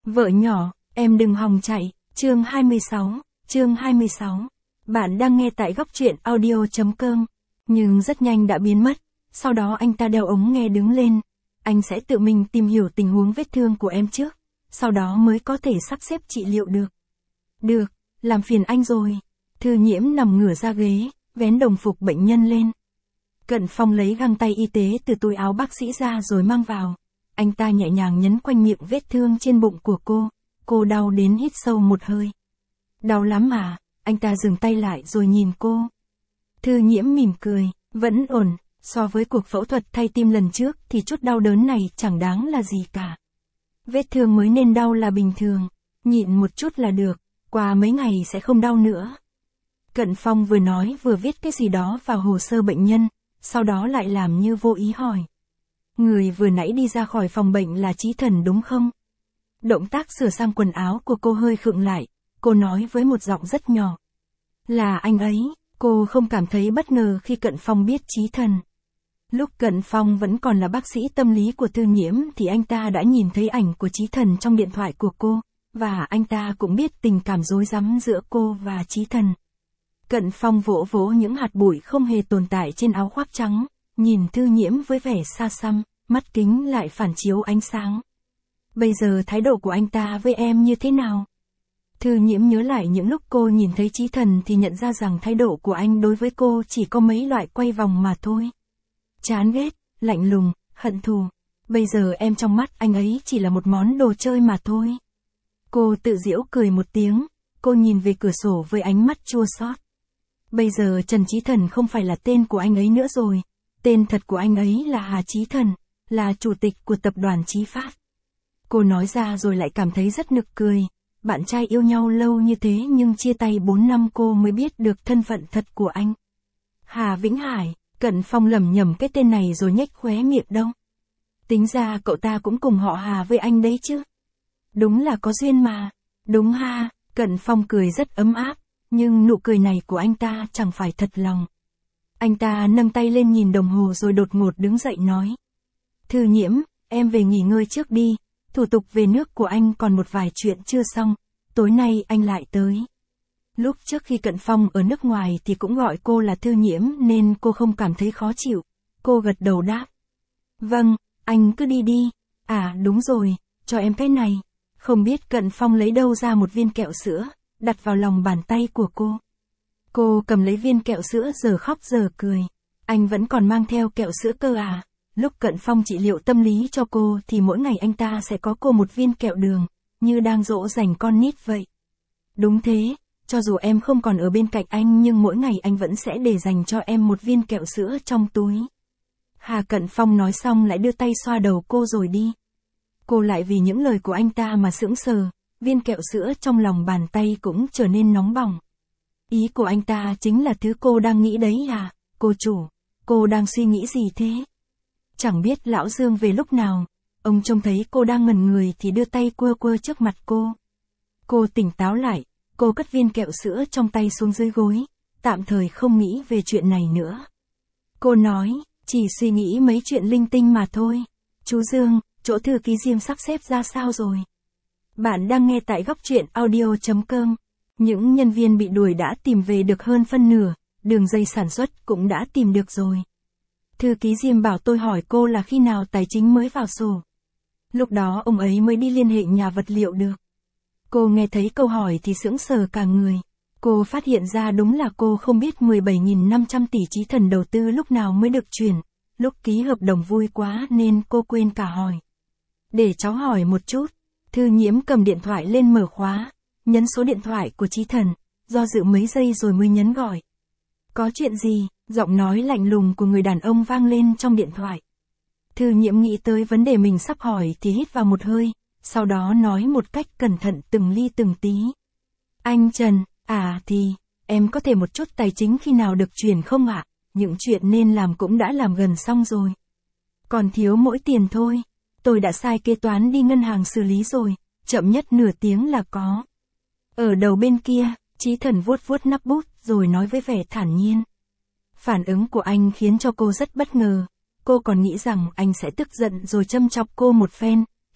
Vợ nhỏ, em đừng hòng chạy, chương 26. Bạn đang nghe tại góc truyện audio.com. Nhưng rất nhanh đã biến mất, sau đó anh ta đeo ống nghe đứng lên. Anh sẽ tự mình tìm hiểu tình huống vết thương của em trước, sau đó mới có thể sắp xếp trị liệu được. Được, làm phiền anh rồi. Thư Nhiễm nằm ngửa ra ghế, vén đồng phục bệnh nhân lên. Cận Phong lấy găng tay y tế từ túi áo bác sĩ ra rồi mang vào. Anh ta nhẹ nhàng nhấn quanh miệng vết thương trên bụng của cô đau đến hít sâu một hơi. Đau lắm à? Anh ta dừng tay lại rồi nhìn cô. Thư Nhiễm mỉm cười, vẫn ổn, so với cuộc phẫu thuật thay tim lần trước thì chút đau đớn này chẳng đáng là gì cả. Vết thương mới nên đau là bình thường, nhịn một chút là được, qua mấy ngày sẽ không đau nữa. Cận Phong vừa nói vừa viết cái gì đó vào hồ sơ bệnh nhân, sau đó lại làm như vô ý hỏi. Người vừa nãy đi ra khỏi phòng bệnh là Chí Thần đúng không? Động tác sửa sang quần áo của cô hơi khựng lại, cô nói với một giọng rất nhỏ. Là anh ấy, cô không cảm thấy bất ngờ khi Cận Phong biết Chí Thần. Lúc Cận Phong vẫn còn là bác sĩ tâm lý của Thư Nhiễm thì anh ta đã nhìn thấy ảnh của Chí Thần trong điện thoại của cô, và anh ta cũng biết tình cảm rối rắm giữa cô và Chí Thần. Cận Phong vỗ vỗ những hạt bụi không hề tồn tại trên áo khoác trắng, nhìn Thư Nhiễm với vẻ xa xăm, mắt kính lại phản chiếu ánh sáng. Bây giờ thái độ của anh ta với em như thế nào? Thư Nhiễm nhớ lại những lúc cô nhìn thấy Chí Thần thì nhận ra rằng thái độ của anh đối với cô chỉ có mấy loại quay vòng mà thôi. Chán ghét, lạnh lùng, hận thù. Bây giờ em trong mắt anh ấy chỉ là một món đồ chơi mà thôi. Cô tự giễu cười một tiếng, cô nhìn về cửa sổ với ánh mắt chua xót. Bây giờ Trần Chí Thần không phải là tên của anh ấy nữa rồi. Tên thật của anh ấy là Hà Chí Thần, là chủ tịch của tập đoàn Chí Phát. Cô nói ra rồi lại cảm thấy rất nực cười. Bạn trai yêu nhau lâu như thế nhưng chia tay 4 năm cô mới biết được thân phận thật của anh. Hà Vĩnh Hải. Cận Phong lẩm nhẩm cái tên này rồi nhếch khóe miệng đông. Tính ra cậu ta cũng cùng họ Hà với anh đấy chứ. Đúng là có duyên mà. Đúng ha, Cận Phong cười rất ấm áp, nhưng nụ cười này của anh ta chẳng phải thật lòng. Anh ta nâng tay lên nhìn đồng hồ rồi đột ngột đứng dậy nói. Thư Nhiễm, em về nghỉ ngơi trước đi, thủ tục về nước của anh còn một vài chuyện chưa xong, tối nay anh lại tới. Lúc trước khi Cận Phong ở nước ngoài thì cũng gọi cô là Thư Nhiễm nên cô không cảm thấy khó chịu. Cô gật đầu đáp. Vâng, anh cứ đi đi. À đúng rồi, cho em cái này. Không biết Cận Phong lấy đâu ra một viên kẹo sữa, đặt vào lòng bàn tay của cô. Cô cầm lấy viên kẹo sữa giờ khóc giờ cười. Anh vẫn còn mang theo kẹo sữa cơ à? Lúc Cận Phong trị liệu tâm lý cho cô thì mỗi ngày anh ta sẽ có cô một viên kẹo đường, như đang dỗ dành con nít vậy. Đúng thế. Cho dù em không còn ở bên cạnh anh nhưng mỗi ngày anh vẫn sẽ để dành cho em một viên kẹo sữa trong túi. Hà Cận Phong nói xong lại đưa tay xoa đầu cô rồi đi. Cô lại vì những lời của anh ta mà sững sờ, viên kẹo sữa trong lòng bàn tay cũng trở nên nóng bỏng. Ý của anh ta chính là thứ cô đang nghĩ đấy à, cô chủ, cô đang suy nghĩ gì thế? Chẳng biết lão Dương về lúc nào, ông trông thấy cô đang ngẩn người thì đưa tay quơ quơ trước mặt cô. Cô tỉnh táo lại. Cô cất viên kẹo sữa trong tay xuống dưới gối, tạm thời không nghĩ về chuyện này nữa. Cô nói, chỉ suy nghĩ mấy chuyện linh tinh mà thôi. Chú Dương, chỗ thư ký Diêm sắp xếp ra sao rồi? Bạn đang nghe tại góc truyện audio.com. Những nhân viên bị đuổi đã tìm về được hơn phân nửa, đường dây sản xuất cũng đã tìm được rồi. Thư ký Diêm bảo tôi hỏi cô là khi nào tài chính mới vào sổ. Lúc đó ông ấy mới đi liên hệ nhà vật liệu được. Cô nghe thấy câu hỏi thì sững sờ cả người. Cô phát hiện ra đúng là cô không biết 17.500 tỷ Chí Thần đầu tư lúc nào mới được chuyển. Lúc ký hợp đồng vui quá nên cô quên cả hỏi. Để cháu hỏi một chút. Thư Nhiễm cầm điện thoại lên mở khóa, nhấn số điện thoại của Chí Thần, do dự mấy giây rồi mới nhấn gọi. Có chuyện gì? Giọng nói lạnh lùng của người đàn ông vang lên trong điện thoại. Thư Nhiễm nghĩ tới vấn đề mình sắp hỏi thì hít vào một hơi. Sau đó nói một cách cẩn thận từng ly từng tí. Anh Trần, thì, em có thể một chút tài chính khi nào được chuyển không ạ? Những chuyện nên làm cũng đã làm gần xong rồi. Còn thiếu mỗi tiền thôi. Tôi đã sai kế toán đi ngân hàng xử lý rồi, chậm nhất nửa tiếng là có. Ở đầu bên kia, Chí Thần vuốt vuốt nắp bút rồi nói với vẻ thản nhiên. Phản ứng của anh khiến cho cô rất bất ngờ. Cô còn nghĩ rằng anh sẽ tức giận rồi châm chọc cô một phen.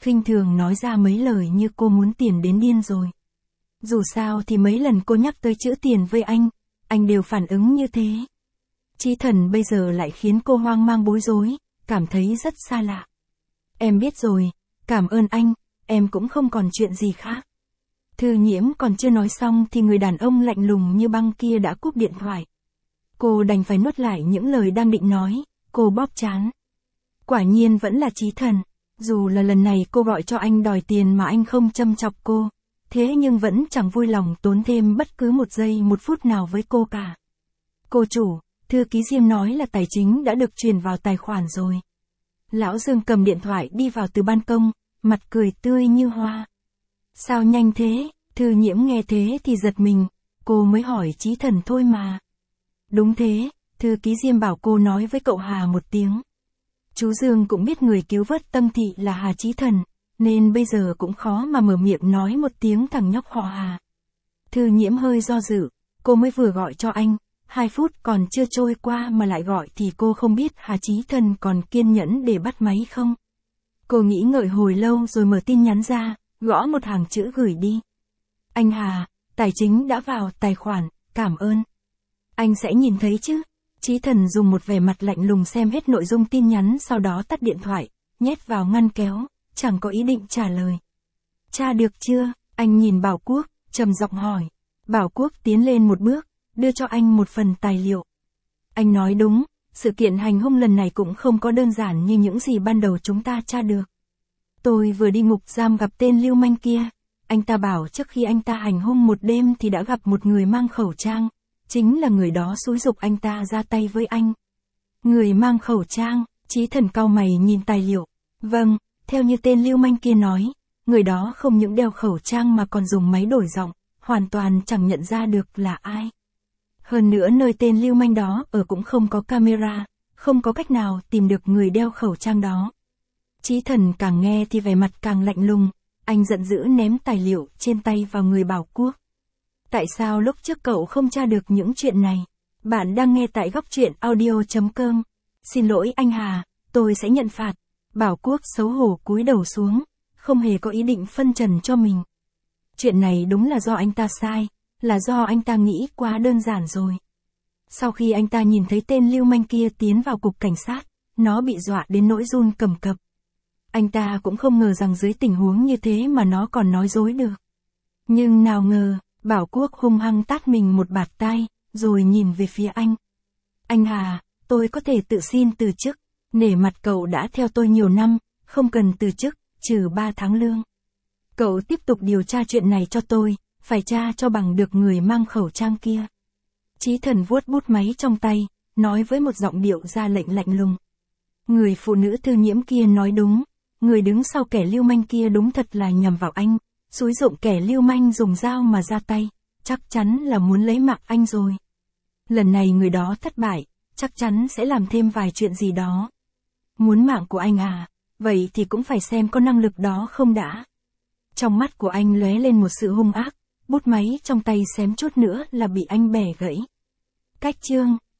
khinh thường nói ra mấy lời như cô muốn tiền đến điên rồi. Dù sao thì mấy lần cô nhắc tới chữ tiền với anh đều phản ứng như thế. Chí Thần bây giờ lại khiến cô hoang mang bối rối, cảm thấy rất xa lạ. Em biết rồi, cảm ơn anh, em cũng không còn chuyện gì khác. Thư Nhiễm còn chưa nói xong thì người đàn ông lạnh lùng như băng kia đã cúp điện thoại. Cô đành phải nuốt lại những lời đang định nói, cô bóp trán. Quả nhiên vẫn là Chí Thần, dù là lần này cô gọi cho anh đòi tiền mà anh không châm chọc cô, thế nhưng vẫn chẳng vui lòng tốn thêm bất cứ một giây một phút nào với cô cả. Cô chủ, thư ký Diêm nói là tài chính đã được chuyển vào tài khoản rồi. Lão Dương cầm điện thoại đi vào từ ban công, mặt cười tươi như hoa. Sao nhanh thế? Thư Nhiễm nghe thế thì giật mình, cô mới hỏi Chí Thần thôi mà. Đúng thế, thư ký Diêm bảo cô nói với cậu Hà một tiếng. Chú Dương cũng biết người cứu vớt Tâm Thị là Hà Chí Thần, nên bây giờ cũng khó mà mở miệng nói một tiếng thằng nhóc họ Hà. Thư Nhiễm hơi do dự, cô mới vừa gọi cho anh, 2 phút còn chưa trôi qua mà lại gọi thì cô không biết Hà Chí Thần còn kiên nhẫn để bắt máy không. Cô nghĩ ngợi hồi lâu rồi mở tin nhắn ra, gõ một hàng chữ gửi đi. Anh Hà, tài chính đã vào tài khoản, cảm ơn. Anh sẽ nhìn thấy chứ? Chí Thần dùng một vẻ mặt lạnh lùng xem hết nội dung tin nhắn sau đó tắt điện thoại, nhét vào ngăn kéo, chẳng có ý định trả lời. Tra được chưa? Anh nhìn Bảo Quốc, trầm giọng hỏi. Bảo Quốc tiến lên một bước, đưa cho anh một phần tài liệu. Anh nói đúng, sự kiện hành hung lần này cũng không có đơn giản như những gì ban đầu chúng ta tra được. Tôi vừa đi ngục giam gặp tên lưu manh kia, anh ta bảo trước khi anh ta hành hung một đêm thì đã gặp một người mang khẩu trang, chính là người đó xúi giục anh ta ra tay với anh. Người mang khẩu trang, Chí Thần cau mày nhìn tài liệu. Vâng, theo như tên lưu manh kia nói, người đó không những đeo khẩu trang mà còn dùng máy đổi giọng, hoàn toàn chẳng nhận ra được là ai. Hơn nữa nơi tên lưu manh đó ở cũng không có camera, không có cách nào tìm được người đeo khẩu trang đó. Chí Thần càng nghe thì vẻ mặt càng lạnh lùng, anh giận dữ ném tài liệu trên tay vào người Bảo Quốc. Tại sao lúc trước cậu không tra được những chuyện này? Bạn đang nghe tại góc truyện audio.com. Xin lỗi anh Hà, tôi sẽ nhận phạt. Bảo Quốc xấu hổ cúi đầu xuống, không hề có ý định phân trần cho mình. Chuyện này đúng là do anh ta sai, là do anh ta nghĩ quá đơn giản rồi. Sau khi anh ta nhìn thấy tên lưu manh kia tiến vào cục cảnh sát, nó bị dọa đến nỗi run cầm cập. Anh ta cũng không ngờ rằng dưới tình huống như thế mà nó còn nói dối được. Nhưng nào ngờ, Bảo Quốc hung hăng tát mình một bạt tai, rồi nhìn về phía anh. Anh Hà, tôi có thể tự xin từ chức, nể mặt cậu đã theo tôi nhiều năm, không cần từ chức, trừ 3 tháng lương. Cậu tiếp tục điều tra chuyện này cho tôi, phải tra cho bằng được người mang khẩu trang kia. Chí Thần vuốt bút máy trong tay, nói với một giọng điệu ra lệnh lạnh lùng. Người phụ nữ Thư Nhiễm kia nói đúng, người đứng sau kẻ lưu manh kia đúng thật là nhằm vào anh, xúi giục kẻ lưu manh dùng dao mà ra tay, chắc chắn là muốn lấy mạng anh rồi. Lần này người đó thất bại, chắc chắn sẽ làm thêm vài chuyện gì đó. Muốn mạng của anh à, vậy thì cũng phải xem có năng lực đó không đã. Trong mắt của anh lóe lên một sự hung ác, bút máy trong tay xém chút nữa là bị anh bẻ gãy. Cách chương